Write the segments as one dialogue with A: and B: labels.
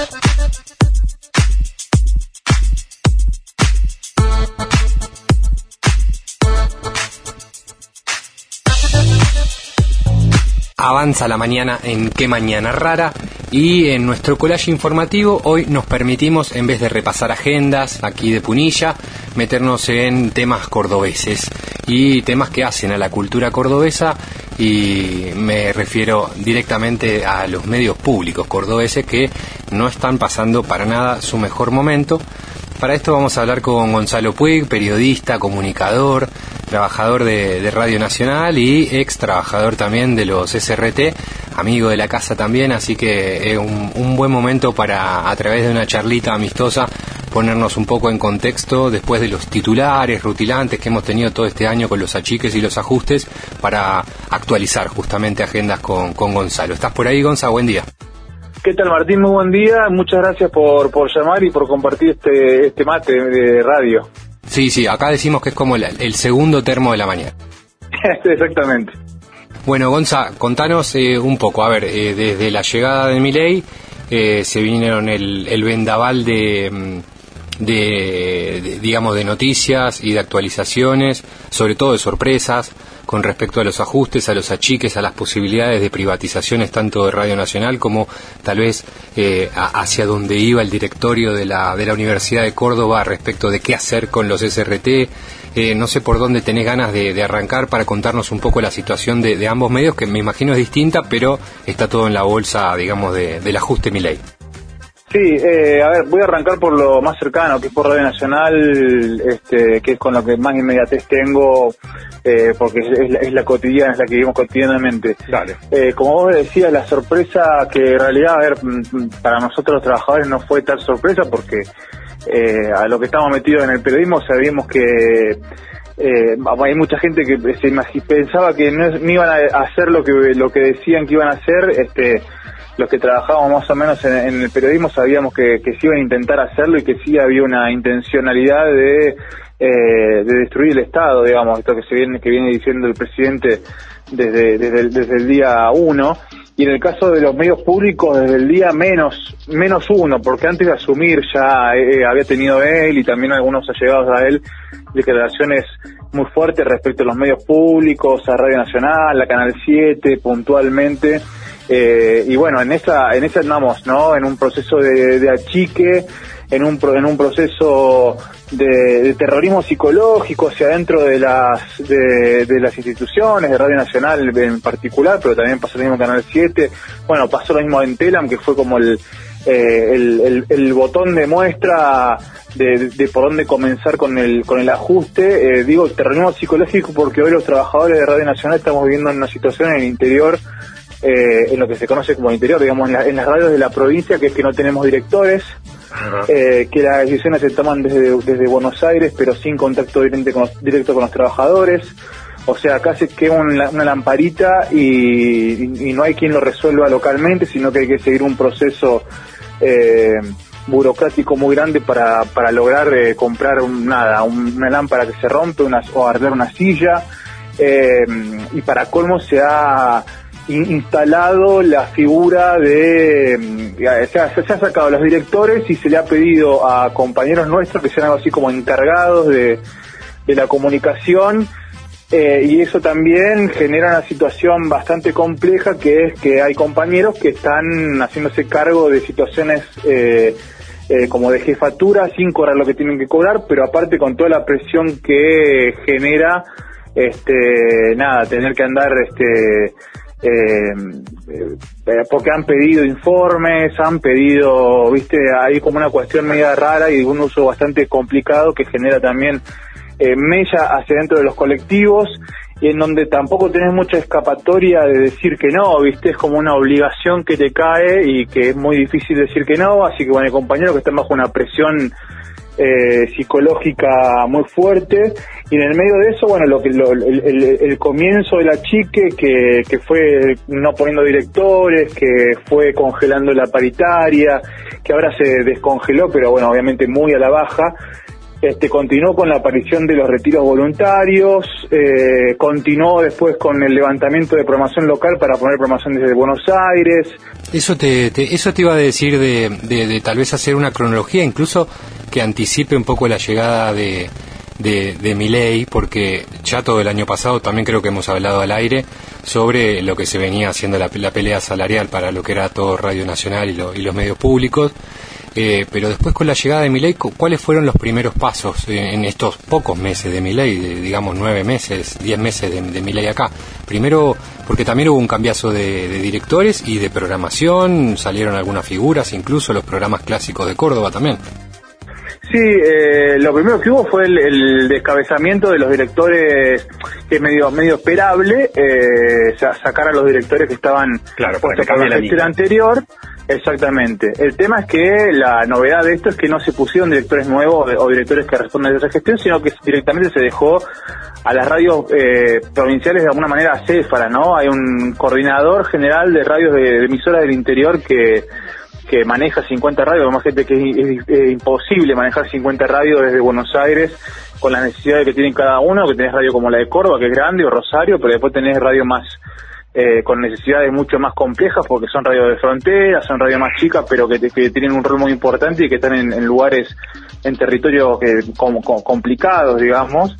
A: Avanza la mañana en Qué Mañana Rara, y en nuestro collage informativo hoy nos permitimos, en vez de repasar agendas aquí de Punilla, meternos en temas cordobeses y temas que hacen a la cultura cordobesa, y me refiero directamente a los medios públicos cordobeses que no están pasando para nada su mejor momento. Para esto vamos a hablar con Gonzalo Puig, periodista, comunicador, trabajador de Radio Nacional y ex trabajador también de los SRT, amigo de la casa también, así que es un buen momento para, a través de una charlita amistosa, ponernos un poco en contexto después de los titulares rutilantes que hemos tenido todo este año con los achiques y los ajustes, para actualizar justamente agendas con Gonzalo. ¿Estás por ahí, Gonza? Buen día.
B: ¿Qué tal, Martín? Muy buen día. Muchas gracias por llamar y por compartir este mate de radio.
A: Sí, acá decimos que es como el segundo termo de la mañana.
B: Exactamente.
A: Bueno, Gonza, contanos un poco. A ver, desde la llegada de Milei se vinieron el vendaval de digamos, de noticias y de actualizaciones, sobre todo de sorpresas, con respecto a los ajustes, a los achiques, a las posibilidades de privatizaciones tanto de Radio Nacional como tal vez hacia donde iba el directorio de la Universidad de Córdoba respecto de qué hacer con los SRT. No sé por dónde tenés ganas de arrancar para contarnos un poco la situación de ambos medios, que me imagino es distinta, pero está todo en la bolsa, digamos, del ajuste Milei.
B: Sí, a ver, voy a arrancar por lo más cercano, que es por Radio Nacional, que es con lo que más inmediatez tengo, porque es la cotidiana, es la que vivimos cotidianamente.
A: Dale.
B: Como vos decías, la sorpresa que en realidad, a ver, para nosotros los trabajadores no fue tal sorpresa, porque a lo que estamos metidos en el periodismo sabíamos que hay mucha gente que pensaba que no iban a hacer lo que decían que iban a hacer. Los que trabajábamos más o menos en el periodismo sabíamos que se iban a intentar hacerlo, y que sí había una intencionalidad de destruir el Estado, digamos, esto que viene diciendo el presidente desde el día 1, y en el caso de los medios públicos desde el día menos 1, porque antes de asumir ya había tenido él y también algunos allegados a él declaraciones muy fuertes respecto a los medios públicos, a Radio Nacional, a Canal 7 puntualmente. Y bueno, en esa andamos, ¿no? En un proceso de achique, en un proceso de terrorismo psicológico hacia adentro de las instituciones, de Radio Nacional en particular, pero también pasó lo mismo en Canal 7. Bueno, pasó lo mismo en Telam, que fue como el botón de muestra de por dónde comenzar con el ajuste. Digo terrorismo psicológico porque hoy los trabajadores de Radio Nacional estamos viviendo en una situación en el interior, en lo que se conoce como interior, digamos, en las radios de la provincia, que es que no tenemos directores, que las decisiones se toman desde Buenos Aires, pero sin contacto directo con los trabajadores. O sea, acá se queda una lamparita y no hay quien lo resuelva localmente, sino que hay que seguir un proceso burocrático muy grande para lograr comprar una lámpara que se rompe o arreglar una silla, y para colmo se ha instalado la figura se ha sacado a los directores y se le ha pedido a compañeros nuestros que sean algo así como encargados de la comunicación, y eso también genera una situación bastante compleja, que es que hay compañeros que están haciéndose cargo de situaciones como de jefatura sin cobrar lo que tienen que cobrar, pero aparte con toda la presión que genera tener que andar porque han pedido informes, hay como una cuestión media rara y de un uso bastante complicado que genera también mella hacia dentro de los colectivos, y en donde tampoco tenés mucha escapatoria de decir que no, es como una obligación que te cae y que es muy difícil decir que no, así que bueno, hay compañeros que están bajo una presión psicológica muy fuerte, y en el medio de eso, bueno, el comienzo del achique que fue no poniendo directores, que fue congelando la paritaria, que ahora se descongeló, pero bueno, obviamente muy a la baja, Continuó con la aparición de los retiros voluntarios, continuó después con el levantamiento de programación local para poner programación desde Buenos Aires.
A: Eso te iba a decir de tal vez hacer una cronología, incluso que anticipe un poco la llegada de Milei, porque ya todo el año pasado también creo que hemos hablado al aire sobre lo que se venía haciendo la pelea salarial para lo que era todo Radio Nacional y los medios públicos. Pero después con la llegada de Milei, ¿cuáles fueron los primeros pasos en estos pocos meses de Milei, digamos 9 meses, 10 meses de Milei acá? Primero, porque también hubo un cambiazo de directores y de programación, salieron algunas figuras, incluso los programas clásicos de Córdoba también.
B: Sí, lo primero que hubo fue el descabezamiento de los directores, que es medio esperable, sacar a los directores que estaban puestos por la gestión anterior. Exactamente. El tema es que la novedad de esto es que no se pusieron directores nuevos o directores que responden a esa gestión, sino que directamente se dejó a las radios provinciales de alguna manera acéfalas, ¿no? Hay un coordinador general de radios de emisoras del interior que maneja 50 radios, además gente que es imposible manejar 50 radios desde Buenos Aires con las necesidades que tienen cada uno, que tenés radio como la de Córdoba, que es grande, o Rosario, pero después tenés radio más con necesidades mucho más complejas, porque son radios de frontera, son radios más chicas, pero que tienen un rol muy importante y que están en lugares, en territorios complicados, digamos.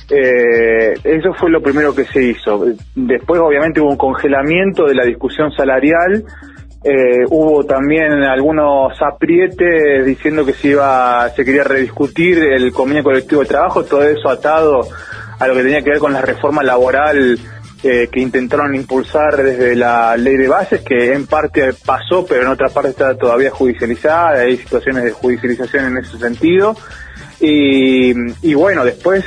B: Eso fue lo primero que se hizo. Después obviamente hubo un congelamiento de la discusión salarial. Hubo también algunos aprietes diciendo que se quería rediscutir el convenio colectivo de trabajo, todo eso atado a lo que tenía que ver con la reforma laboral que intentaron impulsar desde la ley de bases, que en parte pasó, pero en otra parte está todavía judicializada, hay situaciones de judicialización en ese sentido. Y bueno, después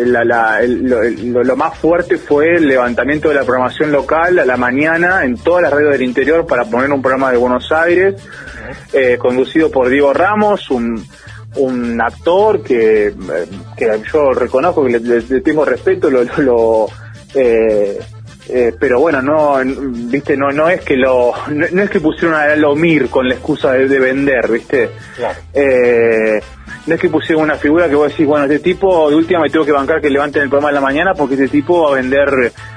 B: lo más fuerte fue el levantamiento de la programación local a la mañana en todas las radios del interior para poner un programa de Buenos Aires, conducido por Diego Ramos, un actor que yo reconozco, que le tengo respeto, pero bueno, no es que no es que pusieron a Lomir con la excusa de vender, ¿viste? Claro. No es que pusieron una figura que vos decís, bueno, este tipo de última me tengo que bancar que levanten el programa de la mañana porque este tipo va a vender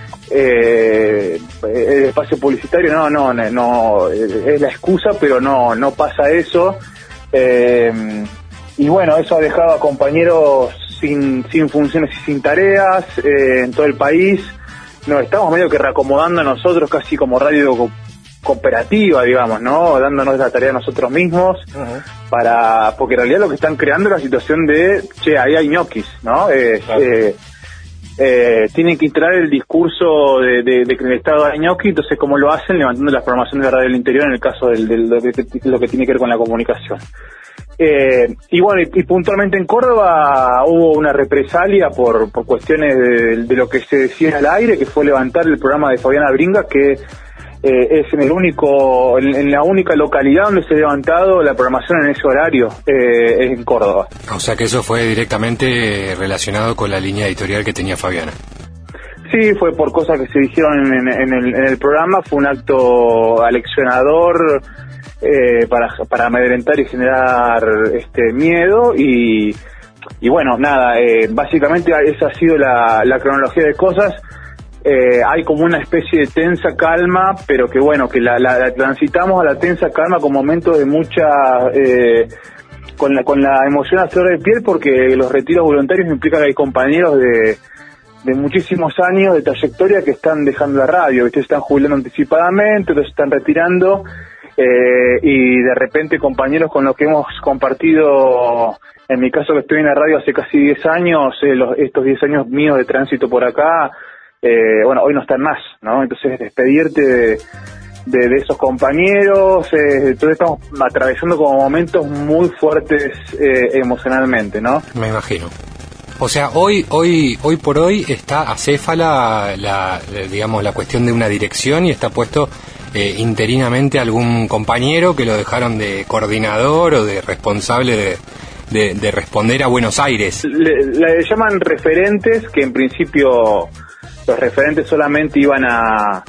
B: el espacio publicitario. No, es la excusa, pero no pasa eso. Y bueno, eso ha dejado a compañeros sin funciones y sin tareas en todo el país. Nos estamos medio que reacomodando a nosotros casi como radio cooperativa, digamos, ¿no? Dándonos la tarea a nosotros mismos, porque en realidad lo que están creando es la situación de, ahí hay ñoquis, ¿no? Tienen que instalar el discurso de que en el Estado hay ñoquis, entonces ¿cómo lo hacen? Levantando las programaciones de radio del interior en el caso de lo que tiene que ver con la comunicación. Y bueno, y puntualmente en Córdoba hubo una represalia por cuestiones de lo que se decía al aire, que fue levantar el programa de Fabiana Bringas, que es en la única localidad donde se ha levantado la programación en ese horario, en Córdoba.
A: O sea que eso fue directamente relacionado con la línea editorial que tenía Fabiana.
B: Sí, fue por cosas que se dijeron en el programa, fue un acto aleccionador para amedrentar y generar miedo y bueno, nada, básicamente esa ha sido la cronología de cosas. Hay como una especie de tensa calma, pero que bueno, que la transitamos a la tensa calma con momentos de mucha con la emoción a flor de piel, porque los retiros voluntarios implican que hay compañeros de muchísimos años de trayectoria que están dejando la radio, que están jubilando anticipadamente, otros se están retirando, y de repente compañeros con los que hemos compartido, en mi caso que estoy en la radio hace casi 10 años, estos 10 años míos de tránsito por acá, bueno, hoy no están más, ¿no? Entonces despedirte de esos compañeros, entonces estamos atravesando como momentos muy fuertes emocionalmente, ¿no?
A: Me imagino. O sea, hoy por hoy está acéfala digamos, la cuestión de una dirección y está puesto interinamente algún compañero que lo dejaron de coordinador o de responsable de responder a Buenos Aires.
B: Le llaman referentes, que en principio los referentes solamente iban a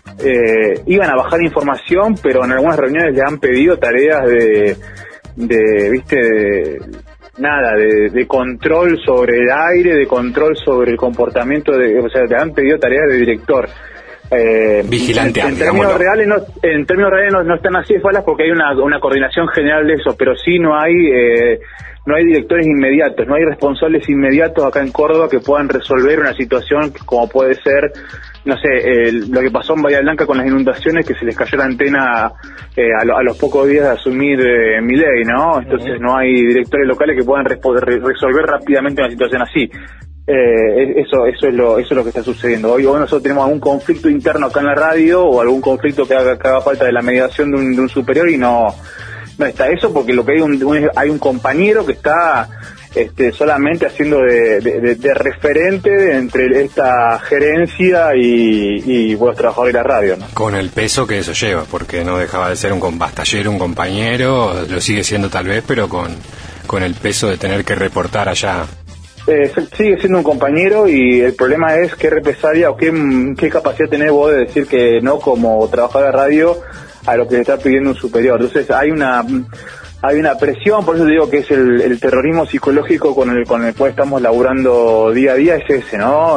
B: bajar información, pero en algunas reuniones le han pedido tareas de nada, de control sobre el aire, de control sobre el comportamiento, o sea, te han pedido tareas de director.
A: Vigilante,
B: en términos reales no están así de falas porque hay una coordinación general de eso, pero sí no hay directores inmediatos, no hay responsables inmediatos acá en Córdoba que puedan resolver una situación como puede ser, no sé, lo que pasó en Bahía Blanca con las inundaciones, que se les cayó la antena a los pocos días de asumir Milei, ¿no? Entonces no hay directores locales que puedan resolver rápidamente una situación así. Eso es lo que está sucediendo. Hoy nosotros tenemos algún conflicto interno acá en la radio o algún conflicto que haga falta de la mediación de un superior y no está eso, porque lo que hay un compañero que está solamente haciendo de referente entre esta gerencia y los trabajadores de la radio, ¿no?
A: Con el peso que eso lleva, porque no dejaba de ser un bastallero, un compañero, lo sigue siendo tal vez, pero con el peso de tener que reportar allá.
B: Sigue siendo un compañero y el problema es qué represalia o qué capacidad tenés vos de decir que no como trabajador de radio a lo que le está pidiendo un superior. Entonces hay una presión, por eso digo que es el terrorismo psicológico con el cual estamos laburando día a día, es ese, ¿no?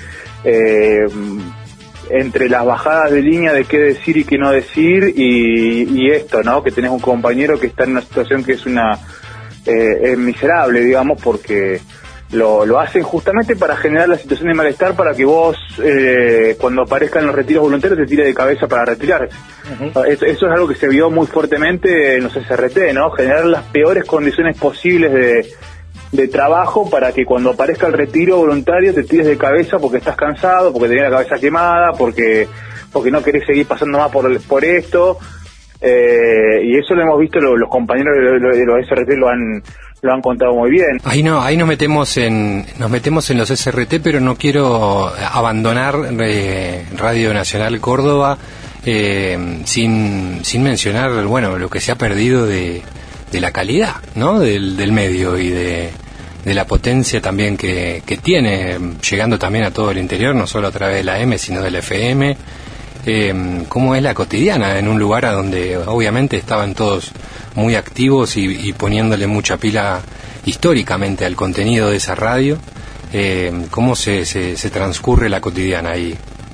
B: Entre las bajadas de línea de qué decir y qué no decir y esto, ¿no? Que tenés un compañero que está en una situación que es miserable, digamos, porque lo hacen justamente para generar la situación de malestar para que vos, cuando aparezcan los retiros voluntarios, te tire de cabeza para retirarse. Uh-huh. Eso es algo que se vio muy fuertemente en los SRT, ¿no? Generar las peores condiciones posibles de trabajo para que cuando aparezca el retiro voluntario te tires de cabeza porque estás cansado, porque tenés la cabeza quemada, porque no querés seguir pasando más por esto. Y eso lo hemos visto, los compañeros de los SRT lo han contado muy bien.
A: Ahí nos metemos en los SRT, pero no quiero abandonar Radio Nacional Córdoba sin mencionar, bueno, lo que se ha perdido de la calidad, ¿no? del medio y de la potencia también que tiene, llegando también a todo el interior, no solo a través de la M, sino de la FM. Cómo es la cotidiana en un lugar a donde obviamente estaban todos muy activos y poniéndole mucha pila históricamente al contenido de esa radio. ¿Cómo se transcurre la cotidiana ahí?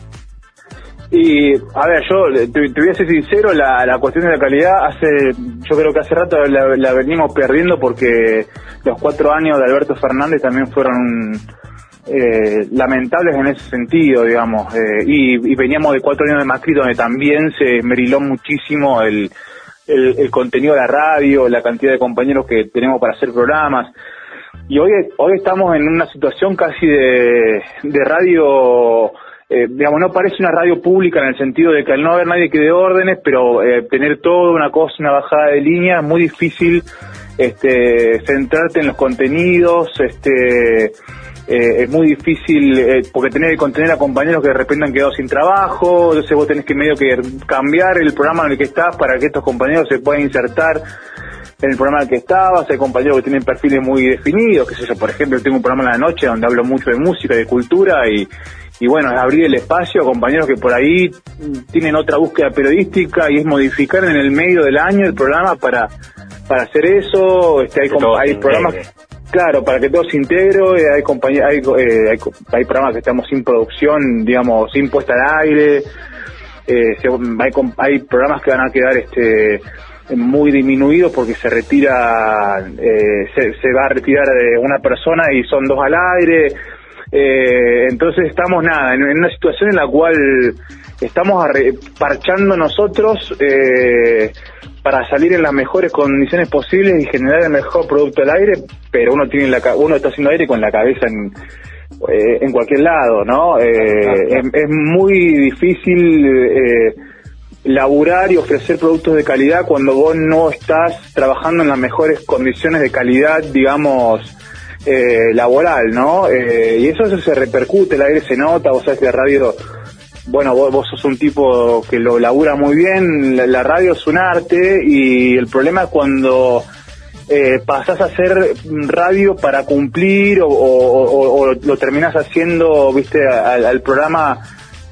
B: Y, a ver, yo te voy a ser sincero, la cuestión de la calidad, yo creo que hace rato la venimos perdiendo porque los 4 años de Alberto Fernández también fueron lamentables en ese sentido, digamos, y veníamos de 4 años de Macri, donde también se esmeriló muchísimo el contenido de la radio, la cantidad de compañeros que tenemos para hacer programas, y hoy estamos en una situación casi de radio, digamos, no parece una radio pública en el sentido de que al no haber nadie que dé órdenes, pero tener todo una cosa, una bajada de línea, es muy difícil centrarte en los contenidos, es muy difícil porque tenés que contener a compañeros que de repente han quedado sin trabajo, entonces vos tenés que medio que cambiar el programa en el que estás para que estos compañeros se puedan insertar en el programa en el que estabas. Hay compañeros que tienen perfiles muy definidos, qué sé yo, por ejemplo, tengo un programa en la noche donde hablo mucho de música y de cultura y bueno, es abrir el espacio a compañeros que por ahí tienen otra búsqueda periodística y es modificar en el medio del año el programa para hacer eso. Hay programas, claro, para que todo se integre. Hay programas que estamos sin producción, digamos, sin puesta al aire. Hay programas que van a quedar muy disminuidos porque se retira, se va a retirar una persona y son 2 al aire. Entonces estamos en una situación en la cual estamos parchando nosotros para salir en las mejores condiciones posibles y generar el mejor producto al aire, pero uno está haciendo aire con la cabeza en cualquier lado, ¿no? Es muy difícil laburar y ofrecer productos de calidad cuando vos no estás trabajando en las mejores condiciones de calidad, digamos, laboral, ¿no? Y eso se repercute, el aire se nota, vos sabés que la radio, bueno, vos sos un tipo que lo labura muy bien, la radio es un arte y el problema es cuando pasás a hacer radio para cumplir o lo terminás haciendo, viste, al programa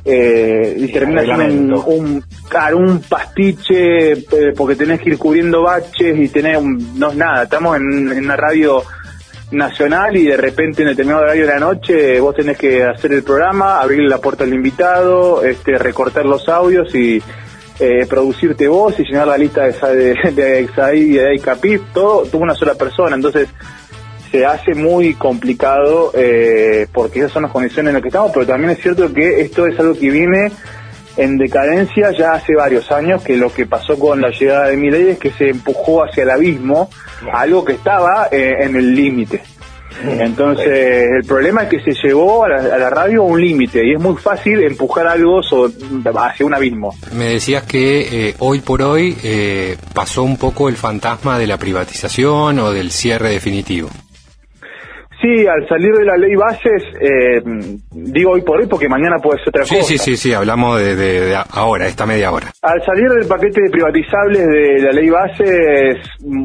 B: y termina siendo un pastiche, porque tenés que ir cubriendo baches y no es nada. Estamos en una radio nacional y de repente en determinado horario de la noche vos tenés que hacer el programa, abrirle la puerta al invitado, recortar los audios y producirte vos y llenar la lista de Exaí y de Capip, todo una sola persona. Entonces se hace muy complicado, porque esas son las condiciones en las que estamos, pero también es cierto que esto es algo que viene en decadencia ya hace varios años, que lo que pasó con la llegada de Milei es que se empujó hacia el abismo, algo que estaba en el límite. Entonces el problema es que se llevó a la radio a un límite y es muy fácil empujar algo hacia un abismo.
A: Me decías que hoy por hoy pasó un poco el fantasma de la privatización o del cierre definitivo.
B: Sí, al salir de la ley bases, digo hoy por hoy porque mañana puede ser otra cosa.
A: Sí, hablamos de ahora, esta media hora.
B: Al salir del paquete de privatizables de la ley bases,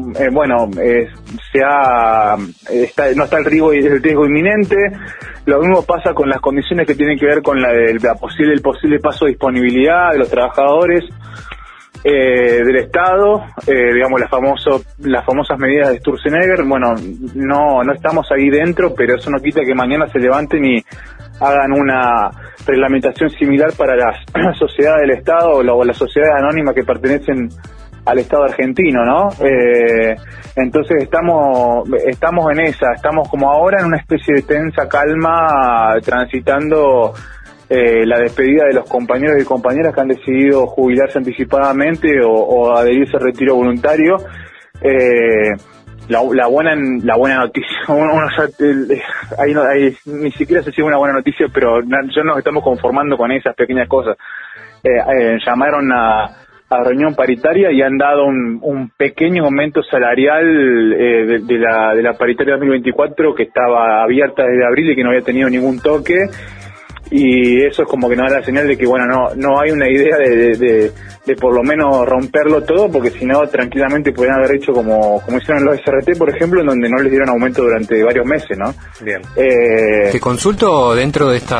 B: no está el riesgo inminente. Lo mismo pasa con las condiciones que tienen que ver con el posible paso de disponibilidad de los trabajadores del Estado, digamos las famosas medidas de Sturzenegger. Bueno, no estamos ahí dentro, pero eso no quita que mañana se levanten y hagan una reglamentación similar para las sociedades del Estado o las sociedades anónimas que pertenecen al Estado argentino, ¿no? Entonces estamos en estamos como ahora en una especie de tensa calma, transitando la despedida de los compañeros y compañeras que han decidido jubilarse anticipadamente o adherirse al retiro voluntario. La buena noticia, ni siquiera sé si es una buena noticia, pero ya nos estamos conformando con esas pequeñas cosas. Llamaron a reunión paritaria y han dado un pequeño aumento salarial de la paritaria 2024, que estaba abierta desde abril y que no había tenido ningún toque. Y eso es como que nos da la señal de que no hay una idea de por lo menos romperlo todo, porque si no tranquilamente podrían haber hecho como hicieron los SRT, por ejemplo, en donde no les dieron aumento durante varios meses, ¿no?
A: Bien. Te consulto, dentro de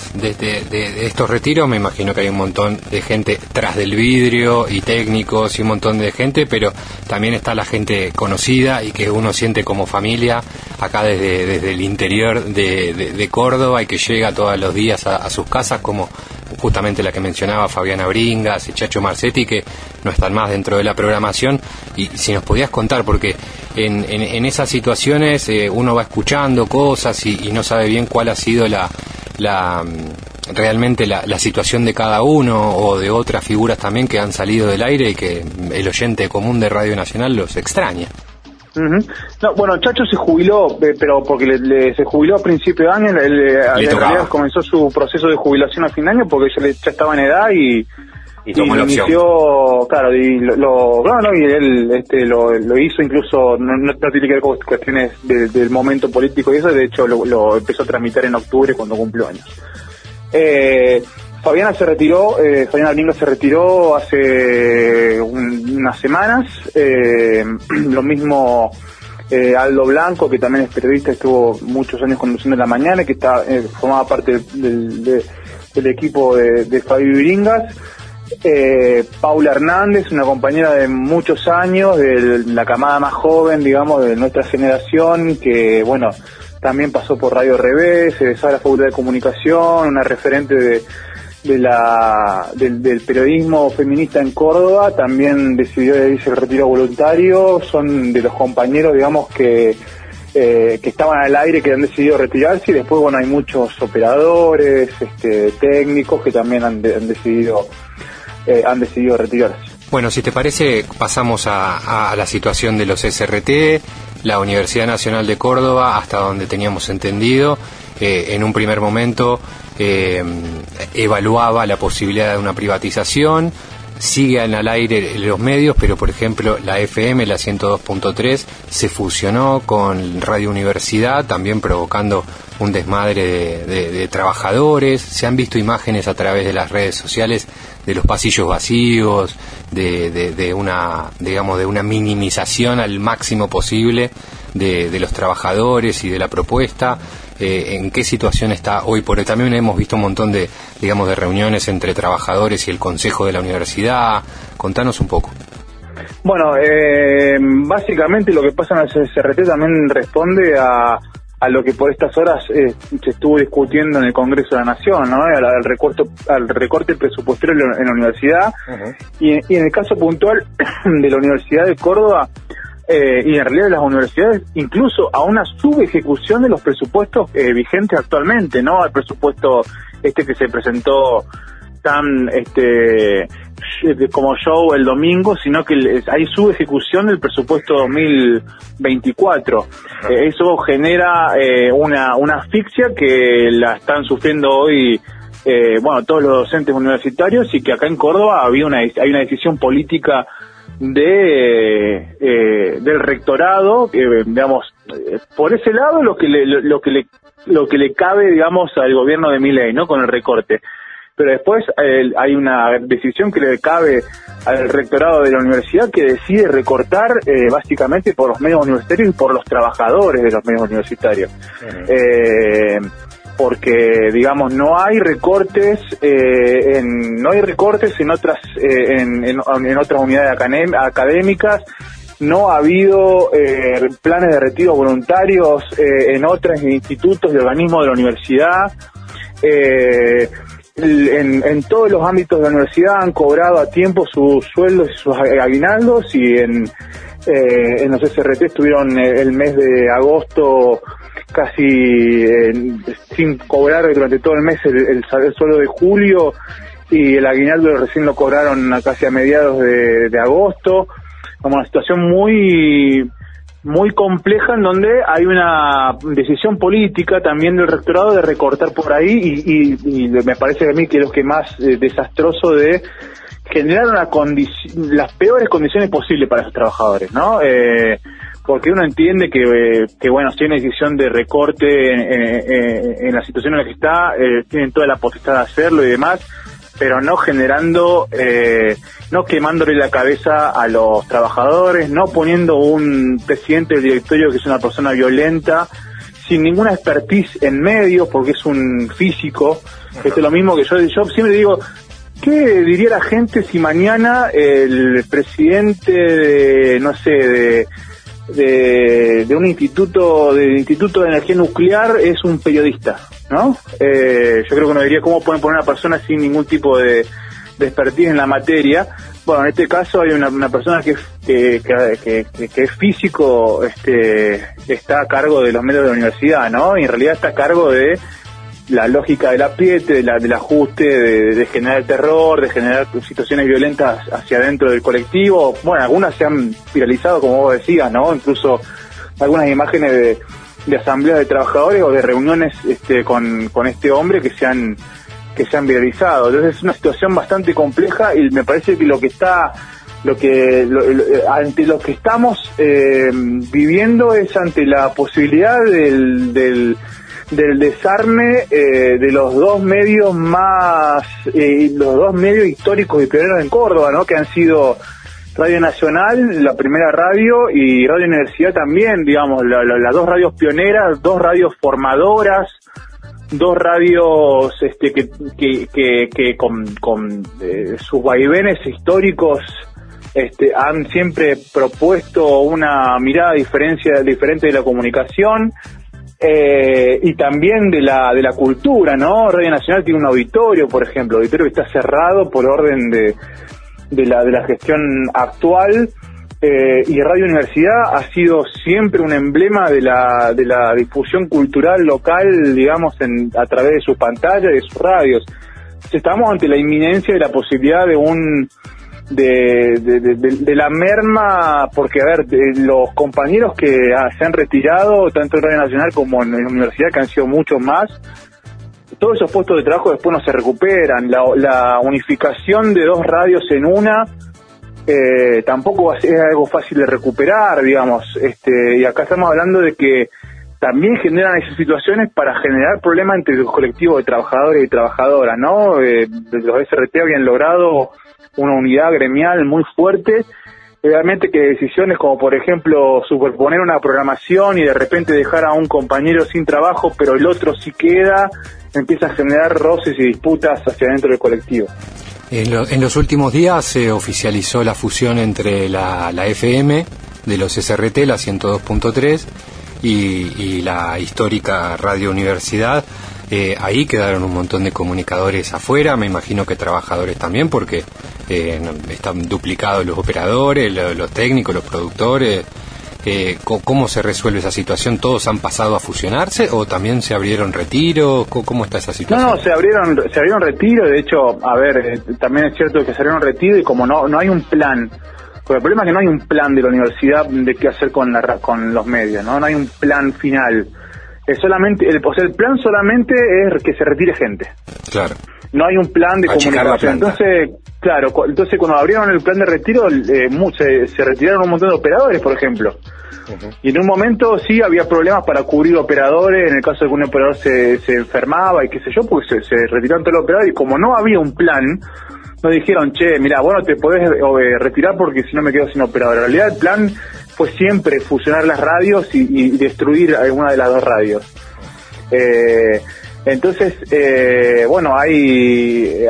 A: estos retiros, me imagino que hay un montón de gente tras del vidrio y técnicos y un montón de gente, pero también está la gente conocida y que uno siente como familia acá desde el interior de Córdoba y que llega todos los días a sus casas, como justamente la que mencionaba Fabiana Bringas y Chacho Marcetti, que no están más dentro de la programación. Y si nos podías contar, porque en esas situaciones uno va escuchando cosas y no sabe bien cuál ha sido realmente la situación de cada uno o de otras figuras también que han salido del aire y que el oyente común de Radio Nacional los extraña.
B: Uh-huh. No, bueno, Chacho se jubiló, pero porque se jubiló a principio de año. En realidad comenzó su proceso de jubilación a fin de año porque ya estaba en edad y tomó la opción. Inició, claro, y él lo hizo, incluso no tiene que ver con cuestiones del momento político y eso. De hecho lo empezó a tramitar en octubre cuando cumplió años. Fabiana Bringas se retiró hace unas semanas, lo mismo Aldo Blanco, que también es periodista, estuvo muchos años conduciendo La Mañana, que formaba parte del equipo de Fabi Bringas. Paula Hernández, una compañera de muchos años, de la camada más joven, digamos, de nuestra generación, que también pasó por Radio Revés, egresada de la Facultad de Comunicación, una referente del periodismo feminista en Córdoba. También decidió irse el retiro voluntario. Son de los compañeros, digamos, que estaban al aire, que han decidido retirarse, y después hay muchos operadores, técnicos que también han decidido retirarse.
A: Bueno, si te parece, pasamos a la situación de los SRT. La Universidad Nacional de Córdoba, hasta donde teníamos entendido, en un primer momento evaluaba la posibilidad de una privatización. Siguen al aire los medios, pero por ejemplo la FM, la 102.3, se fusionó con Radio Universidad, también provocando un desmadre de trabajadores. Se han visto imágenes a través de las redes sociales de los pasillos vacíos, de una minimización al máximo posible de los trabajadores y de la propuesta. ¿en qué situación está hoy por hoy? También hemos visto un montón de, digamos, de reuniones entre trabajadores y el consejo de la universidad. Contanos un poco.
B: Bueno, básicamente lo que pasa en el CCRT también responde a lo que por estas horas se estuvo discutiendo en el Congreso de la Nación, ¿no? Al recorte presupuestario en la universidad. Uh-huh. Y en el caso puntual de la Universidad de Córdoba, y en realidad de las universidades, incluso a una subejecución de los presupuestos vigentes actualmente, ¿no? Al presupuesto que se presentó tan como show el domingo, sino que hay subejecución del presupuesto 2024. Eso genera una asfixia que la están sufriendo hoy todos los docentes universitarios, y que acá en Córdoba hay una decisión política del rectorado, digamos, por ese lado lo que le cabe, digamos, al gobierno de Milei, ¿no? Con el recorte. Pero después hay una decisión que le cabe al rectorado de la universidad, que decide recortar básicamente por los medios universitarios y por los trabajadores de los medios universitarios. Uh-huh. Porque, digamos, no hay recortes en otras en otras unidades académicas. No ha habido planes de retiro voluntarios en otros institutos y organismos de la universidad. En todos los ámbitos de la universidad han cobrado a tiempo sus sueldos y sus aguinaldos, y en los CCRT estuvieron el mes de agosto casi sin cobrar durante todo el mes el sueldo de julio, y el aguinaldo recién lo cobraron casi a mediados de agosto. Como una situación muy compleja, en donde hay una decisión política también del rectorado de recortar por ahí, y me parece a mí que lo que más desastroso de generar las peores condiciones posibles para esos trabajadores, ¿no? Porque uno entiende que bueno, si hay una decisión de recorte en la situación en la que está, tienen toda la potestad de hacerlo y demás, pero no generando, no quemándole la cabeza a los trabajadores, no poniendo un presidente del directorio que es una persona violenta, sin ninguna expertise en medios, porque es un físico. Esto es lo mismo que yo siempre digo, ¿qué diría la gente si mañana el presidente de un instituto de energía nuclear es un periodista, ¿no? Yo creo que uno diría, ¿cómo pueden poner a una persona sin ningún tipo de expertise en la materia? Bueno, en este caso hay una persona que es físico, está a cargo de los medios de la universidad, ¿no? Y en realidad está a cargo de la lógica del apriete, del ajuste, de generar terror, de generar situaciones violentas hacia adentro del colectivo. Bueno, algunas se han viralizado, como vos decías, ¿no? Incluso algunas imágenes de asambleas de trabajadores o de reuniones con este hombre que se han viralizado. Entonces es una situación bastante compleja, y me parece que ante lo que estamos viviendo es ante la posibilidad del desarme de los dos medios los dos medios históricos y pioneros en Córdoba, ¿no? Que han sido Radio Nacional, la primera radio, y Radio Universidad también, digamos, las dos radios pioneras, dos radios formadoras, dos radios que con sus vaivenes históricos han siempre propuesto una mirada diferente de la comunicación. Y también de la cultura, ¿no? Radio Nacional tiene un auditorio, por ejemplo, auditorio que está cerrado por orden de la gestión actual, y Radio Universidad ha sido siempre un emblema de la difusión cultural local, digamos, a través de sus pantallas y de sus radios. Entonces, estamos ante la inminencia de la posibilidad de la merma, porque, a ver, los compañeros que se han retirado, tanto en Radio Nacional como en la universidad, que han sido muchos más, todos esos puestos de trabajo después no se recuperan. La unificación de dos radios en una tampoco es algo fácil de recuperar, digamos, y acá estamos hablando de que también generan esas situaciones para generar problemas entre los colectivos de trabajadores y trabajadoras, ¿no? Los SRT habían logrado una unidad gremial muy fuerte, Realmente que decisiones como, por ejemplo, superponer una programación y de repente dejar a un compañero sin trabajo, pero el otro sí queda, empieza a generar roces y disputas hacia dentro del colectivo.
A: En los últimos días se oficializó la fusión entre la FM de los SRT, la 102.3, y la histórica Radio Universidad. Ahí quedaron un montón de comunicadores afuera, me imagino que trabajadores también, porque están duplicados los operadores, los técnicos, los productores. ¿Cómo se resuelve esa situación? ¿Todos han pasado a fusionarse o también se abrieron retiros? ¿Cómo está esa situación?
B: No, se abrieron retiros. De hecho, a ver, también es cierto que se abrieron retiros y como no hay un plan, porque el problema es que no hay un plan de la universidad de qué hacer con los medios, no hay un plan final. Solamente el plan solamente es que se retire gente.
A: Claro.
B: No hay un plan de comunicación. Entonces, claro, cuando abrieron el plan de retiro, se retiraron un montón de operadores, por ejemplo. Uh-huh. Y en un momento sí había problemas para cubrir operadores, en el caso de que un operador se enfermaba y qué sé yo, porque se retiraron todos los operadores, y como no había un plan, nos dijeron, che, mira, vos no te podés retirar porque si no me quedo sin operador. En realidad el plan fue siempre fusionar las radios y destruir alguna de las dos radios. Entonces, bueno, hay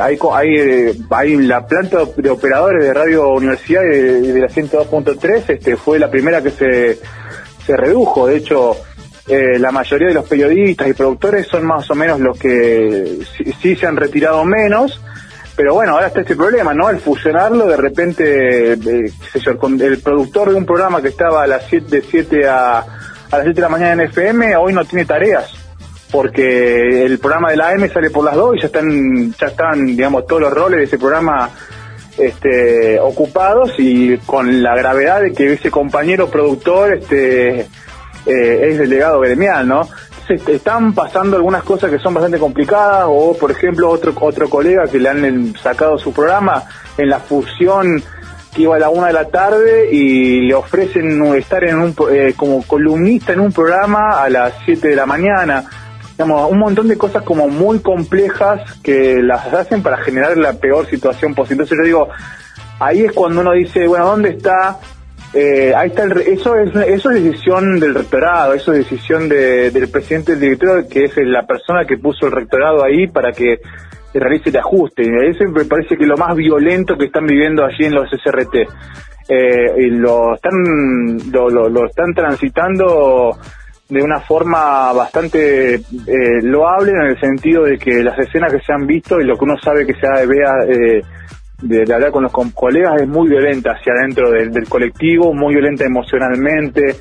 B: la planta de operadores de Radio Universidad de la 102.3, fue la primera que se redujo. De hecho, la mayoría de los periodistas y productores son más o menos los que sí se han retirado menos. Pero bueno, ahora está este problema, ¿no? El fusionarlo, de repente, qué sé yo, el productor de un programa que estaba a las 7 a las 7 de la mañana en FM, hoy no tiene tareas, porque el programa de la AM sale por las 2 y ya están, digamos, todos los roles de ese programa ocupados, y con la gravedad de que ese compañero productor es delegado gremial, ¿no? Están pasando algunas cosas que son bastante complicadas, o por ejemplo otro colega que le han sacado su programa en la fusión, que iba a la 1 de la tarde y le ofrecen estar como columnista en un programa a las 7 de la mañana. Digamos, un montón de cosas como muy complejas que las hacen para generar la peor situación posible. Entonces yo digo, ahí es cuando uno dice, bueno, ¿dónde está? Ahí está eso es decisión del rectorado, eso es decisión del presidente del directorio, que es la persona que puso el rectorado ahí para que realice el ajuste. Eso me parece que es lo más violento que están viviendo allí en los SRT. Y lo están transitando de una forma bastante loable, en el sentido de que las escenas que se han visto y lo que uno sabe que se vea de hablar con los colegas es muy violenta hacia adentro del colectivo, muy violenta emocionalmente,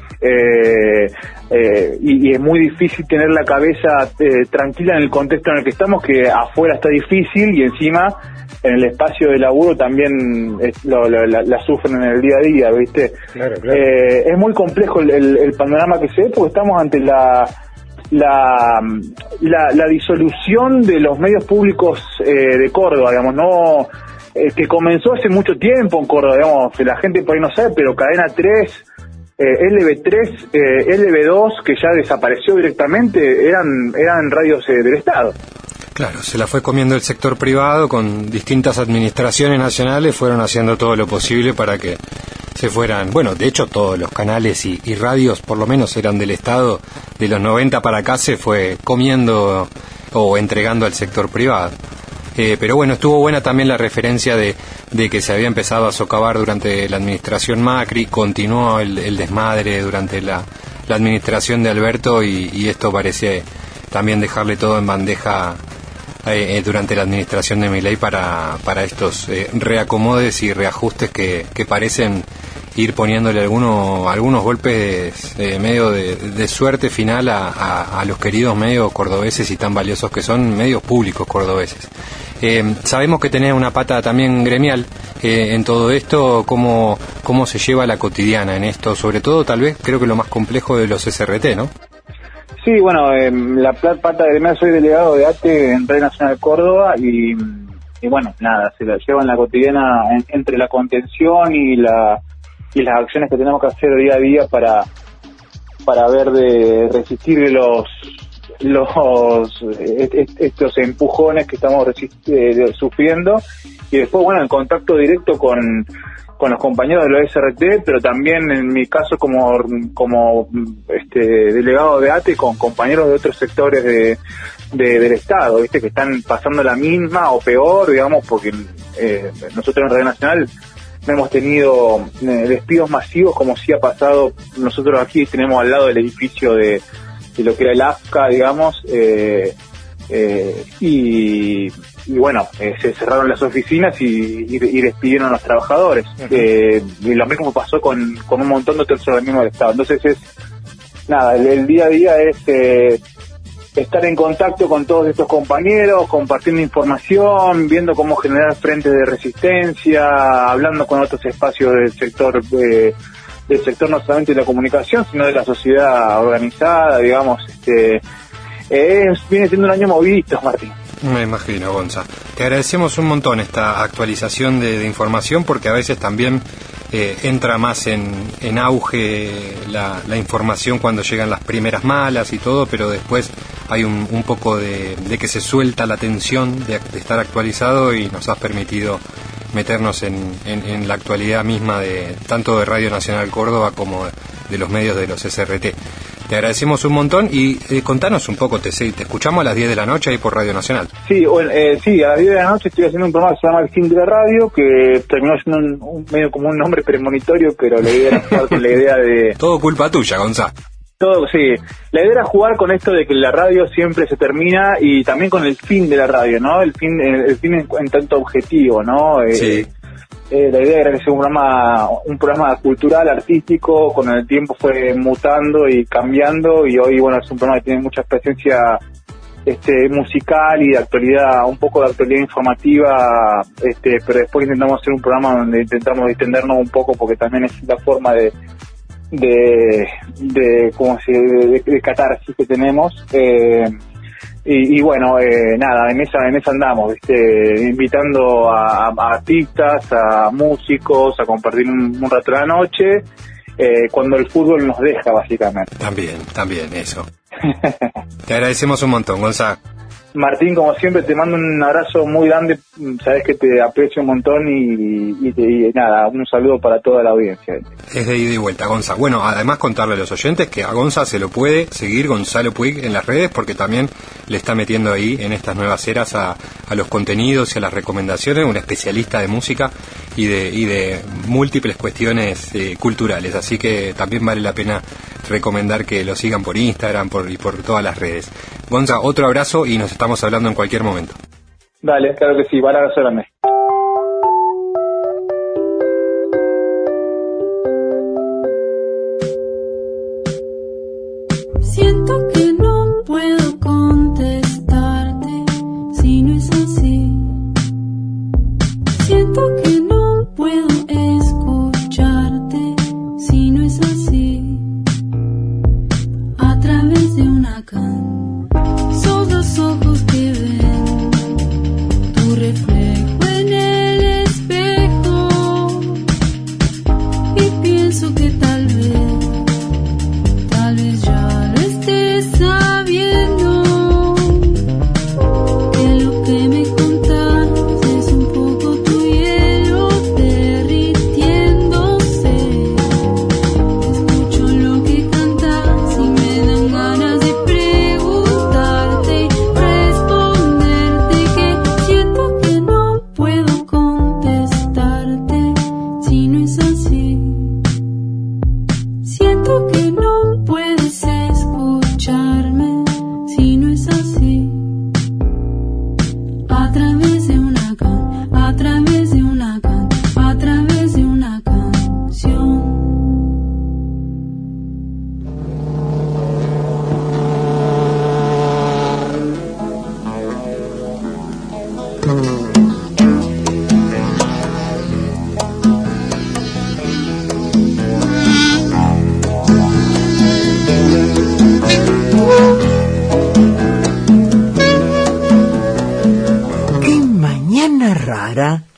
B: y es muy difícil tener la cabeza tranquila en el contexto en el que estamos, que afuera está difícil y encima en el espacio de laburo también la sufren en el día a día, ¿viste? Claro. Es muy complejo el panorama que se ve, porque estamos ante la disolución de los medios públicos de Córdoba, digamos, no que comenzó hace mucho tiempo en Córdoba, digamos, que la gente por ahí no sabe, pero Cadena 3, LB3, LB2, que ya desapareció directamente, eran radios del Estado.
A: Claro, se la fue comiendo el sector privado, con distintas administraciones nacionales fueron haciendo todo lo posible para que se fueran, bueno, de hecho todos los canales y radios por lo menos eran del Estado, de los 90 para acá se fue comiendo o entregando al sector privado. Pero bueno, estuvo buena también la referencia de que se había empezado a socavar durante la administración Macri, continuó el desmadre durante la administración de Alberto y esto parece también dejarle todo en bandeja durante la administración de Milei para estos reacomodes y reajustes que parecen ir poniéndole algunos golpes medio de suerte final a los queridos medios cordobeses y tan valiosos que son, medios públicos cordobeses. Sabemos que tenés una pata también gremial en todo esto. ¿Cómo se lleva la cotidiana en esto? Sobre todo, tal vez, creo que lo más complejo de los SRT, ¿no?
B: Sí, bueno, la pata gremial, soy delegado de ATE en Red Nacional de Córdoba y bueno, nada, se la lleva en la cotidiana entre la contención y las acciones que tenemos que hacer día a día para ver de resistir estos empujones que estamos sufriendo, y después, bueno, en contacto directo con los compañeros de los SRT, pero también en mi caso como delegado de ATE con compañeros de otros sectores del Estado, ¿viste? Que están pasando la misma o peor, digamos, porque nosotros en Radio Nacional no hemos tenido despidos masivos como sí ha pasado. Nosotros aquí tenemos al lado del edificio de lo que era el AFCA, digamos, y bueno, se cerraron las oficinas y despidieron a los trabajadores. Y lo mismo pasó con un montón de otros organismos del Estado. Entonces el día a día es estar en contacto con todos estos compañeros, compartiendo información, viendo cómo generar frentes de resistencia, hablando con otros espacios del sector no solamente de la comunicación, sino de la sociedad organizada, digamos. Viene siendo un año movidito, Martín.
A: Me imagino, Gonza. Te agradecemos un montón esta actualización de información, porque a veces también entra más en auge la información cuando llegan las primeras malas y todo, pero después hay un poco de que se suelta la tensión de estar actualizado, y nos has permitido meternos en la actualidad misma tanto de Radio Nacional Córdoba como de los medios de los SRT. Te agradecemos un montón y contanos un poco, te escuchamos a las 10 de la noche ahí por Radio Nacional.
B: Sí, sí, a las 10 de la noche estoy haciendo un programa que se llama El Fin de la Radio, que terminó siendo un medio como un nombre premonitorio, pero la idea era jugar con la idea de...
A: Todo culpa tuya, Gonza.
B: Todo, sí. La idea era jugar con esto de que la radio siempre se termina, y también con el fin de la radio, ¿no? El fin en tanto objetivo, ¿no?
A: Sí.
B: La idea era que sea un programa cultural, artístico. Con el tiempo fue mutando y cambiando, y hoy, bueno, es un programa que tiene mucha presencia musical y de actualidad, un poco de actualidad informativa, pero después intentamos hacer un programa donde intentamos distendernos un poco, porque también es la forma de catarsis que tenemos. Y bueno, nada, en esa andamos, invitando a artistas, a músicos, a compartir un rato de la noche, cuando el fútbol nos deja, básicamente.
A: También, eso. Te agradecemos un montón, Gonzalo.
B: Martín, como siempre, te mando un abrazo muy grande, sabes que te aprecio un montón, y nada, un saludo para toda la audiencia.
A: Es de ida y vuelta, Gonza. Bueno, además contarle a los oyentes que a Gonza se lo puede seguir, Gonzalo Puig, en las redes, porque también le está metiendo ahí en estas nuevas eras a los contenidos y a las recomendaciones, un especialista de música y de múltiples cuestiones culturales, así que también vale la pena recomendar que lo sigan por Instagram y por todas las redes. Gonza, otro abrazo y nos estamos hablando en cualquier momento.
B: Dale, claro que sí, un abrazo grande.
C: Siento que no puedo contestarte si no es así. Siento que no puedo escucharte si no es así. A través de una sos los ojos que ven tu reflejo en el espejo, y pienso que tal vez ya lo estés sabiendo, que lo que me contás es un poco tu hielo derritiéndose. Escucho lo que cantas y me dan ganas de preguntarte y responderte, que siento que no puedo contestarte si no es así. Siento que no puedes escucharme si no es así. A través de una a través de una a través de una canción.
D: ¡Qué mañana rara!